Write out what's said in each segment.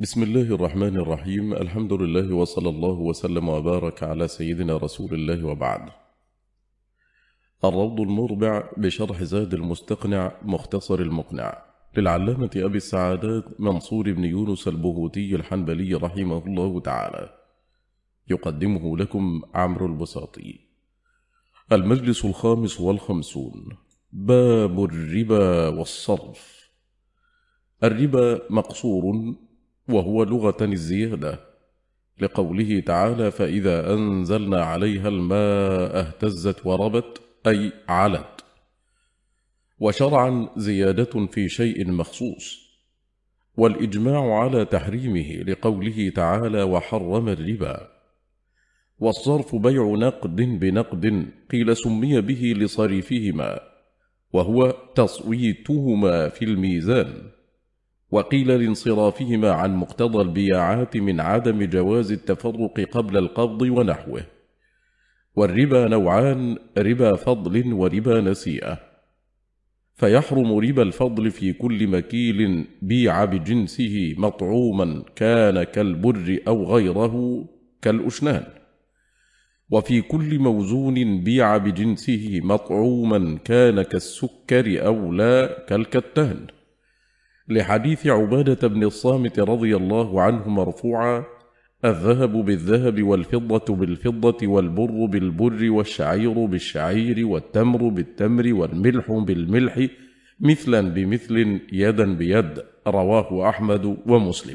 بسم الله الرحمن الرحيم. الحمد لله وصلى الله وسلم وبارك على سيدنا رسول الله وبعد. الروض المربع بشرح زاد المستقنع مختصر المقنع للعلامة أبي السعادات منصور بن يونس البهوتي الحنبلي رحمه الله تعالى، يقدمه لكم عمرو البساطي. المجلس 55. باب الربا والصرف. الربا مقصور، وهو لغة الزيادة، لقوله تعالى: فإذا أنزلنا عليها الماء اهتزت وربت، أي علت. وشرعا زيادة في شيء مخصوص، والإجماع على تحريمه لقوله تعالى: وحرم الربا. والصرف بيع نقد بنقد، قيل سمي به لصريفهما، وهو تصويتهما في الميزان، وقيل لانصرافهما عن مقتضى البياعات من عدم جواز التفرق قبل القبض ونحوه. والربا نوعان: ربا فضل وربا نسيئة. فيحرم ربا الفضل في كل مكيل بيع بجنسه مطعوما كان كالبر أو غيره كالأشنان، وفي كل موزون بيع بجنسه مطعوما كان كالسكر أو لا كالكتان، لحديث عبادة بن الصامت رضي الله عنه مرفوعا: الذهب بالذهب والفضة بالفضة والبر بالبر والشعير بالشعير والتمر بالتمر والملح بالملح مثلا بمثل يدا بيد. رواه أحمد ومسلم.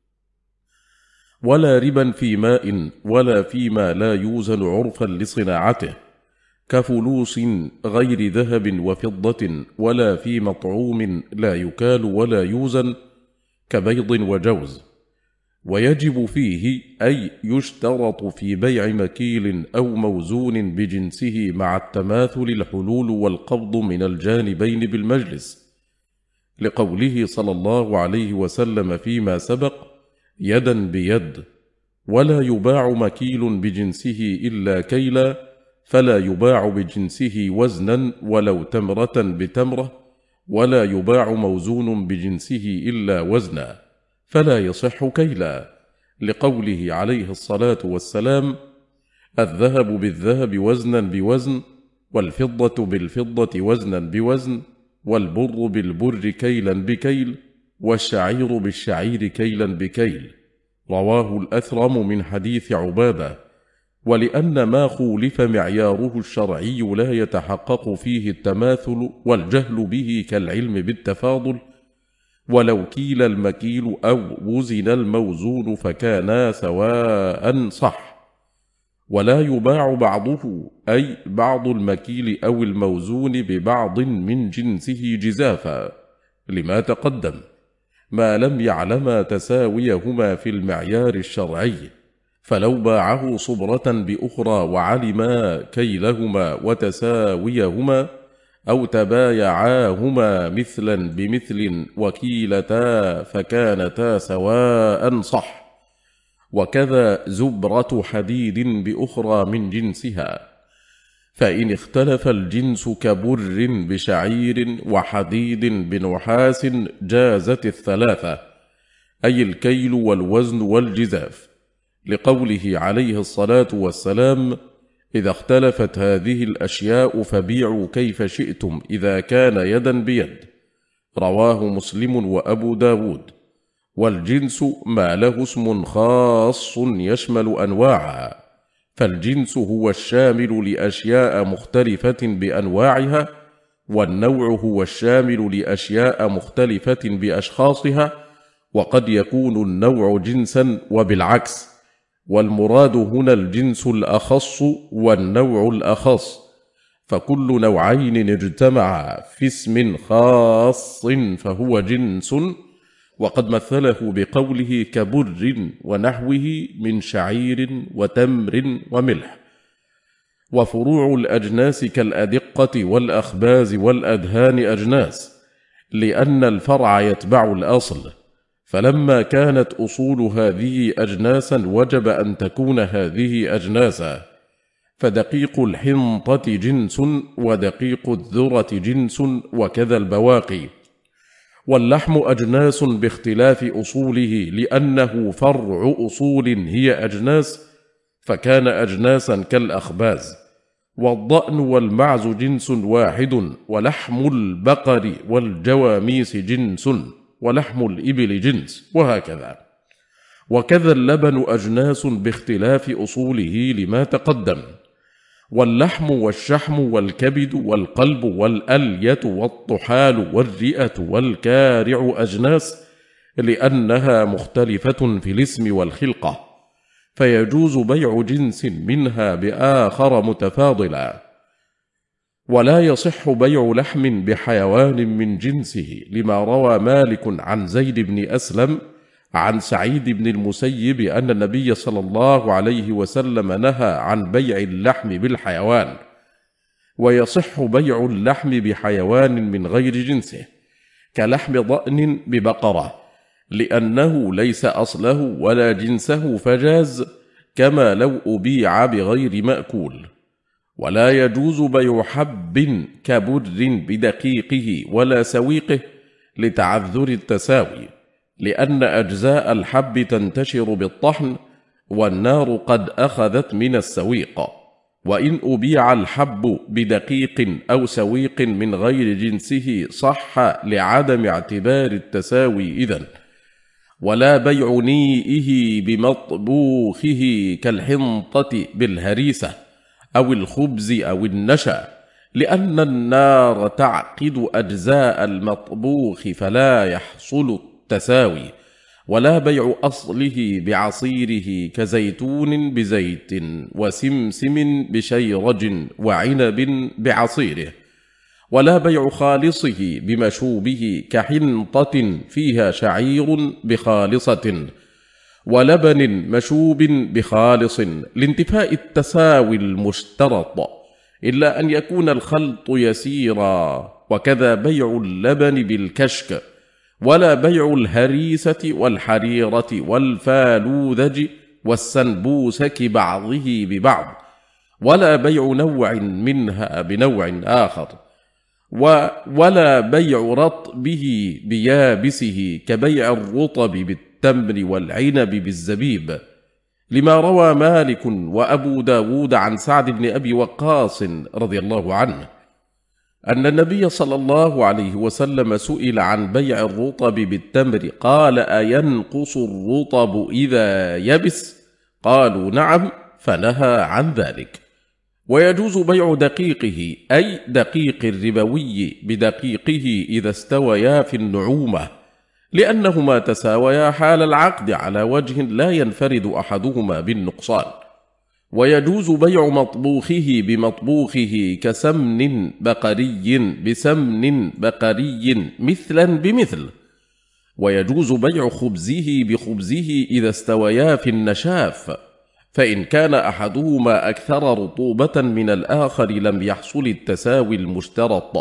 ولا ربا في ماء ولا فيما لا يوزن عرفا لصناعته، كفلوس غير ذهب وفضة، ولا في مطعوم لا يكال ولا يوزن، كبيض وجوز. ويجب فيه أي يشترط في بيع مكيل أو موزون بجنسه مع التماثل الحلول والقبض من الجانبين بالمجلس، لقوله صلى الله عليه وسلم فيما سبق: يدا بيد. ولا يباع مكيل بجنسه إلا كيلا، فلا يباع بجنسه وزنا ولو تمرة بتمرة، ولا يباع موزون بجنسه إلا وزنا، فلا يصح كيلا، لقوله عليه الصلاة والسلام: الذهب بالذهب وزنا بوزن، والفضة بالفضة وزنا بوزن، والبر بالبر كيلا بكيل، والشعير بالشعير كيلا بكيل. رواه الأثرم من حديث عبادة. ولأن ما خولف معياره الشرعي لا يتحقق فيه التماثل والجهل به كالعلم بالتفاضل، ولو كيل المكيل أو وزن الموزون فكانا سواء صح. ولا يباع بعضه، أي بعض المكيل أو الموزون، ببعض من جنسه جزافا، لما تقدم، ما لم يعلما تساويهما في المعيار الشرعي. فلو باعه صبرة بأخرى وعلما كيلهما وتساويهما، أو تبايعاهما مثلا بمثل وكيلتا فكانتا سواء صح. وكذا زبرة حديد بأخرى من جنسها. فإن اختلف الجنس كبر بشعير وحديد بنحاس جازت الثلاثة، أي الكيل والوزن والجزاف، لقوله عليه الصلاة والسلام: إذا اختلفت هذه الأشياء فبيعوا كيف شئتم إذا كان يدا بيد. رواه مسلم وأبو داود. والجنس ما له اسم خاص يشمل أنواعها، فالجنس هو الشامل لأشياء مختلفة بأنواعها، والنوع هو الشامل لأشياء مختلفة بأشخاصها، وقد يكون النوع جنسا وبالعكس، والمراد هنا الجنس الأخص والنوع الأخص، فكل نوعين اجتمعا في اسم خاص فهو جنس. وقد مثله بقوله كبر ونحوه من شعير وتمر وملح. وفروع الأجناس كالأدقة والأخباز والأدهان أجناس، لأن الفرع يتبع الأصل، فلما كانت أصول هذه أجناسا وجب أن تكون هذه أجناسا. فدقيق الحنطة جنس، ودقيق الذرة جنس، وكذا البواقي. واللحم أجناس باختلاف أصوله، لأنه فرع أصول هي أجناس، فكان أجناسا كالأخباز. والضأن والمعز جنس واحد، ولحم البقر والجواميس جنس، ولحم الإبل جنس، وهكذا. وكذا اللبن أجناس باختلاف أصوله لما تقدم. واللحم والشحم والكبد والقلب والألية والطحال والرئة والكارع أجناس، لأنها مختلفة في الاسم والخلقة، فيجوز بيع جنس منها بآخر متفاضلا. ولا يصح بيع لحم بحيوان من جنسه، لما روى مالك عن زيد بن أسلم عن سعيد بن المسيب أن النبي صلى الله عليه وسلم نهى عن بيع اللحم بالحيوان. ويصح بيع اللحم بحيوان من غير جنسه، كلحم ضأن ببقرة، لأنه ليس أصله ولا جنسه فجاز، كما لو أبيع بغير مأكول. ولا يجوز بيع حب كبر بدقيقه ولا سويقه لتعذر التساوي، لأن أجزاء الحب تنتشر بالطحن، والنار قد أخذت من السويق. وإن أبيع الحب بدقيق أو سويق من غير جنسه صح لعدم اعتبار التساوي إذن. ولا بيع نيئه بمطبوخه كالحنطة بالهريسة أو الخبز أو النشا، لأن النار تعقد أجزاء المطبوخ فلا يحصل التساوي. ولا بيع أصله بعصيره كزيتون بزيت وسمسم بشيرج وعنب بعصيره. ولا بيع خالصه بمشوبه كحنطة فيها شعير بخالصة ولبن مشوب بخالص، لانتفاء التساوي المشترط، إلا أن يكون الخلط يسيرا. وكذا بيع اللبن بالكشك. ولا بيع الهريسة والحريرة والفالوذج والسنبوسك بعضه ببعض. ولا بيع نوع منها بنوع آخر. ولا بيع رطبه بيابسه كبيع الرطب بالتمر والعنب بالزبيب، لما روى مالك وأبو داود عن سعد بن أبي وقاص رضي الله عنه أن النبي صلى الله عليه وسلم سئل عن بيع الرطب بالتمر، قال: أينقص الرطب إذا يبس؟ قالوا: نعم، فنهى عن ذلك. ويجوز بيع دقيقه، أي دقيق الربوي بدقيقه إذا استويا في النعومة، لأنهما تساويا حال العقد على وجه لا ينفرد أحدهما بالنقصان. ويجوز بيع مطبوخه بمطبوخه كسمن بقري بسمن بقري مثلا بمثل. ويجوز بيع خبزه بخبزه إذا استويا في النشاف، فإن كان أحدهما أكثر رطوبة من الآخر لم يحصل التساوي المشترط.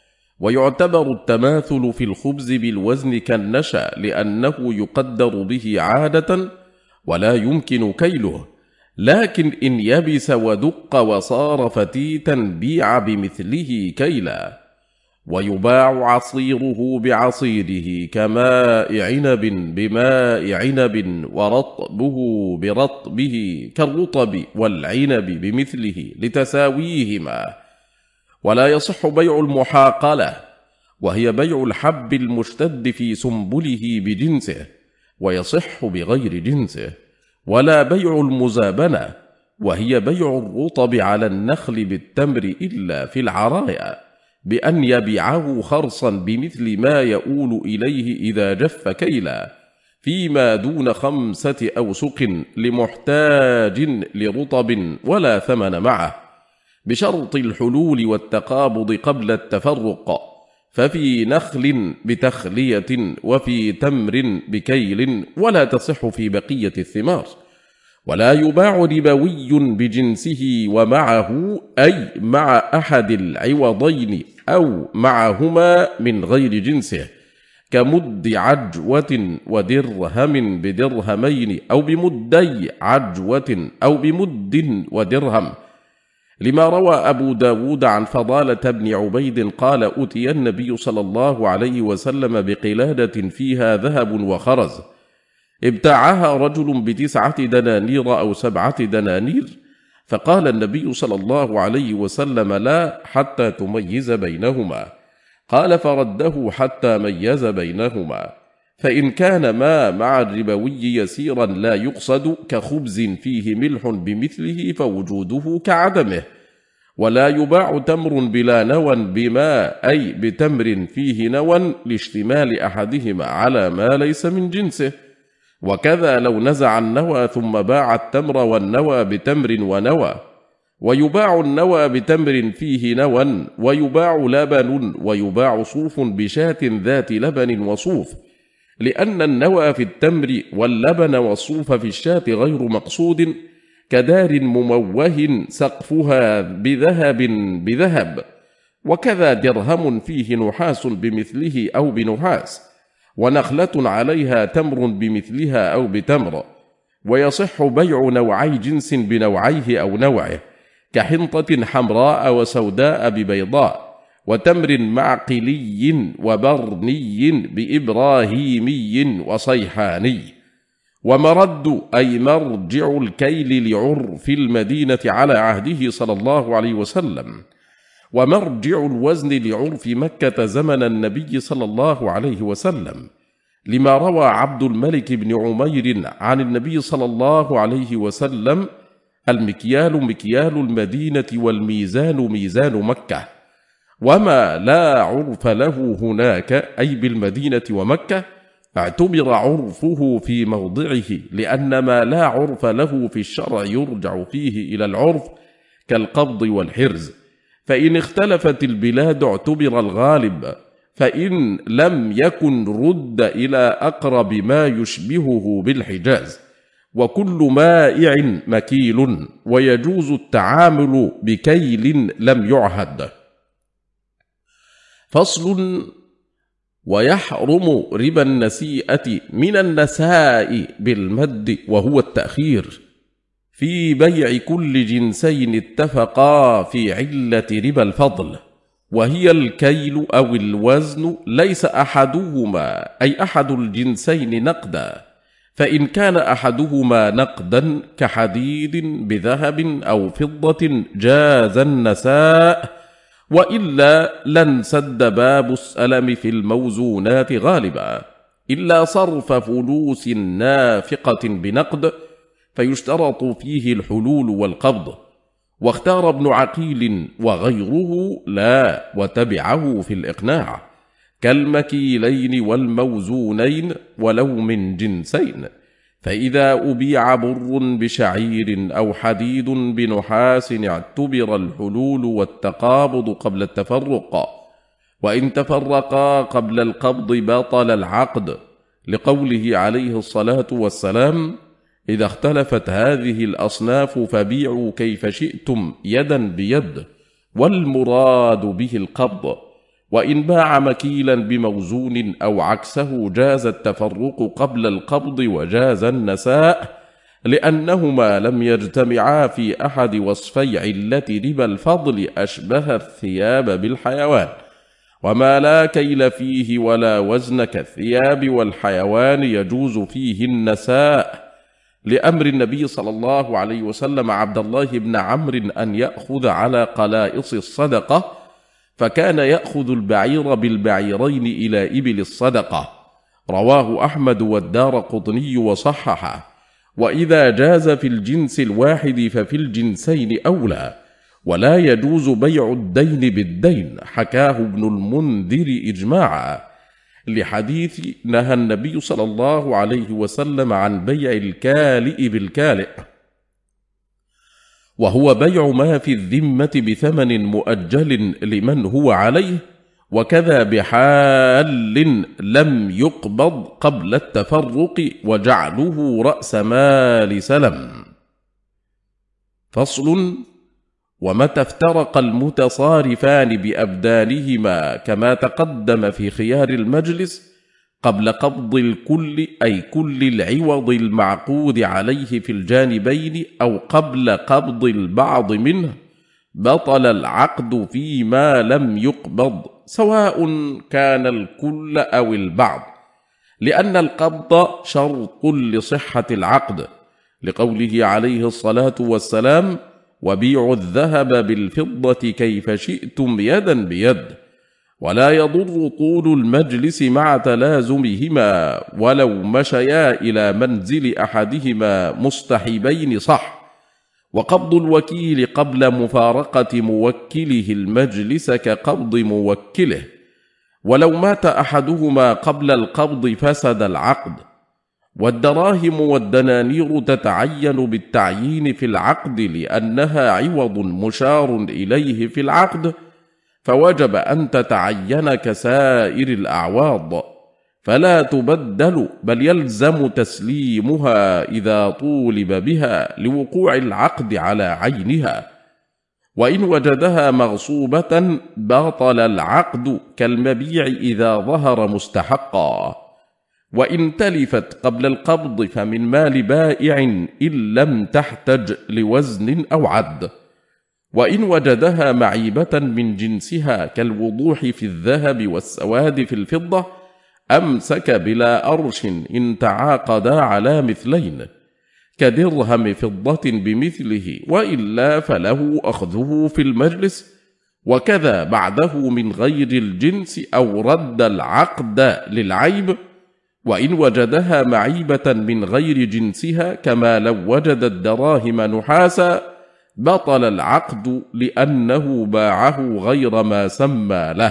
ويعتبر التماثل في الخبز بالوزن كالنشا، لأنه يقدر به عادة ولا يمكن كيله، لكن إن يبس ودق وصار فتيتا بيع بمثله كيلا. ويباع عصيره بعصيره كماء عنب بماء عنب، ورطبه برطبه كالرطب والعنب بمثله لتساويهما. ولا يصح بيع المحاقلة، وهي بيع الحب المشتد في سنبله بجنسه، ويصح بغير جنسه. ولا بيع المزابنة، وهي بيع الرطب على النخل بالتمر إلا في العرايا، بأن يبيعه خرصا بمثل ما يؤول إليه إذا جف كيلا، فيما دون 5 أوسق لمحتاج لرطب ولا ثمن معه، بشرط الحلول والتقابض قبل التفرق، ففي نخل بتخلية وفي تمر بكيل، ولا تصح في بقية الثمار. ولا يباع ربوي بجنسه ومعه، أي مع أحد العوضين أو معهما من غير جنسه، كمد عجوة ودرهم بدرهمين، أو بمدي عجوة أو بمد ودرهم، لما روى أبو داود عن فضالة بن عبيد قال: أتي النبي صلى الله عليه وسلم بقلادة فيها ذهب وخرز، ابتاعها رجل ب9 دنانير أو 7 دنانير، فقال النبي صلى الله عليه وسلم: لا، حتى تميز بينهما. قال: فرده حتى ميز بينهما. فإن كان ما مع الربوي يسيرا لا يقصد كخبز فيه ملح بمثله فوجوده كعدمه. ولا يباع تمر بلا نوى بما أي بتمر فيه نوى لاشتمال أحدهما على ما ليس من جنسه. وكذا لو نزع النوى ثم باع التمر والنوى بتمر ونوى. ويباع النوى بتمر فيه نوى، ويباع لبن، ويباع صوف بشاة ذات لبن وصوف، لأن النوى في التمر واللبن والصوف في الشاة غير مقصود، كدار مموه سقفها بذهب، وكذا درهم فيه نحاس بمثله أو بنحاس، ونخلة عليها تمر بمثلها أو بتمر. ويصح بيع نوعي جنس بنوعيه أو نوعه، كحنطة حمراء وسوداء ببيضاء، وتمر معقلي وبرني بإبراهيمي وصيحاني. ومرد أي مرجع الكيل لعرف المدينة على عهده صلى الله عليه وسلم، ومرجع الوزن لعرف مكة زمن النبي صلى الله عليه وسلم، لما روى عبد الملك بن عمير عن النبي صلى الله عليه وسلم: المكيال مكيال المدينة والميزان ميزان مكة. وما لا عرف له هناك أي بالمدينة ومكة اعتبر عرفه في موضعه، لأن ما لا عرف له في الشرع يرجع فيه إلى العرف كالقبض والحرز. فإن اختلفت البلاد اعتبر الغالب، فإن لم يكن رد إلى أقرب ما يشبهه بالحجاز. وكل مائع مكيل، ويجوز التعامل بكيل لم يعهد. فصل: ويحرم ربا النسيئة من النساء بالمد وهو التأخير في بيع كل جنسين اتفقا في علة ربا الفضل، وهي الكيل أو الوزن، ليس أحدهما أي أحد الجنسين نقدا، فإن كان أحدهما نقدا كحديد بذهب أو فضة جاز النساء، وإلا لانسد باب السلم في الموزونات غالبا، إلا صرف فلوس نافقة بنقد، فيشترط فيه الحلول والقبض. واختار ابن عقيل وغيره لا، وتبعه في الإقناع، كالمكيلين والموزونين ولو من جنسين. فإذا أبيع بر بشعير أو حديد بنحاس اعتبر الحلول والتقابض قبل التفرق، وإن تفرقا قبل القبض بطل العقد، لقوله عليه الصلاة والسلام: إذا اختلفت هذه الأصناف فبيعوا كيف شئتم يدا بيد، والمراد به القبض. وإن باع مكيلا بموزون أو عكسه جاز التفرق قبل القبض وجاز النساء، لأنهما لم يجتمعا في أحد وصفي علة ربا الفضل أشبه الثياب بالحيوان، وما لا كيل فيه ولا وزن كالثياب والحيوان يجوز فيه النساء، لأمر النبي صلى الله عليه وسلم عبد الله بن عمرو أن يأخذ على قلائص الصدقة، فكان يأخذ البعير بالبعيرين إلى إبل الصدقة. رواه أحمد والدارقطني وصححه. وإذا جاز في الجنس الواحد ففي الجنسين أولى، ولا يجوز بيع الدين بالدين، حكاه ابن المنذر إجماعا، لحديث نهى النبي صلى الله عليه وسلم عن بيع الكالئ بالكالئ، وهو بيع ما في الذمة بثمن مؤجل لمن هو عليه، وكذا بحال لم يقبض قبل التفرق وجعله رأس مال سلم. فصل: ومتى افترق المتصارفان بأبدانهما كما تقدم في خيار المجلس قبل قبض الكل أي كل العوض المعقود عليه في الجانبين، أو قبل قبض البعض منه، بطل العقد فيما لم يقبض، سواء كان الكل أو البعض، لأن القبض شرط لصحة العقد، لقوله عليه الصلاة والسلام: وبيعوا الذهب بالفضة كيف شئتم يدا بيد. ولا يضر طول المجلس مع تلازمهما ولو مشيا إلى منزل أحدهما مصطحبين صح. وقبض الوكيل قبل مفارقة موكله المجلس كقبض موكله، ولو مات أحدهما قبل القبض فسد العقد. والدراهم والدنانير تتعين بالتعيين في العقد لأنها عوض مشار إليه في العقد، فوجب أن تتعين كسائر الأعواض، فلا تبدل، بل يلزم تسليمها إذا طولب بها لوقوع العقد على عينها. وإن وجدها مغصوبة بطل العقد كالمبيع إذا ظهر مستحقا. وإن تلفت قبل القبض فمن مال بائع إن لم تحتج لوزن أو عد. وإن وجدها معيبة من جنسها كالوضوح في الذهب والسواد في الفضة أمسك بلا أرش إن تعاقدا على مثلين، كدرهم فضة بمثله، وإلا فله أخذه في المجلس، وكذا بعده من غير الجنس أو رد العقد للعيب. وإن وجدها معيبة من غير جنسها كما لو وجد الدراهم نحاسا بطل العقد لأنه باعه غير ما سمى له.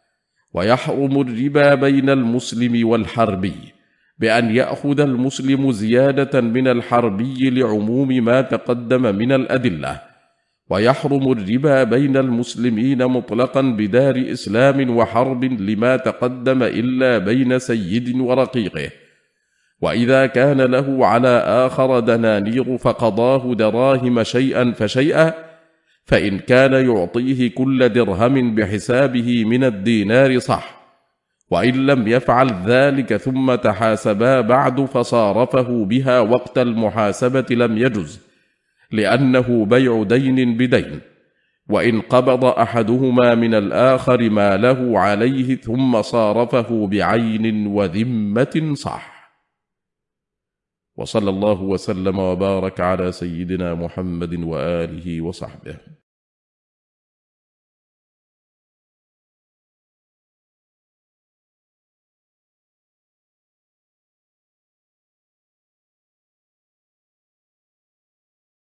ويحرم الربا بين المسلم والحربي بأن يأخذ المسلم زيادة من الحربي لعموم ما تقدم من الأدلة. ويحرم الربا بين المسلمين مطلقا بدار إسلام وحرب لما تقدم إلا بين سيد ورقيقه. وإذا كان له على آخر دنانير فقضاه دراهم شيئا فشيئا، فإن كان يعطيه كل درهم بحسابه من الدينار صح. وإن لم يفعل ذلك ثم تحاسبا بعد فصارفه بها وقت المحاسبة لم يجز، لأنه بيع دين بدين. وإن قبض أحدهما من الآخر ما له عليه ثم صارفه بعين وذمة صح. وصلى الله وسلم وبارك على سيدنا محمد وآله وصحبه.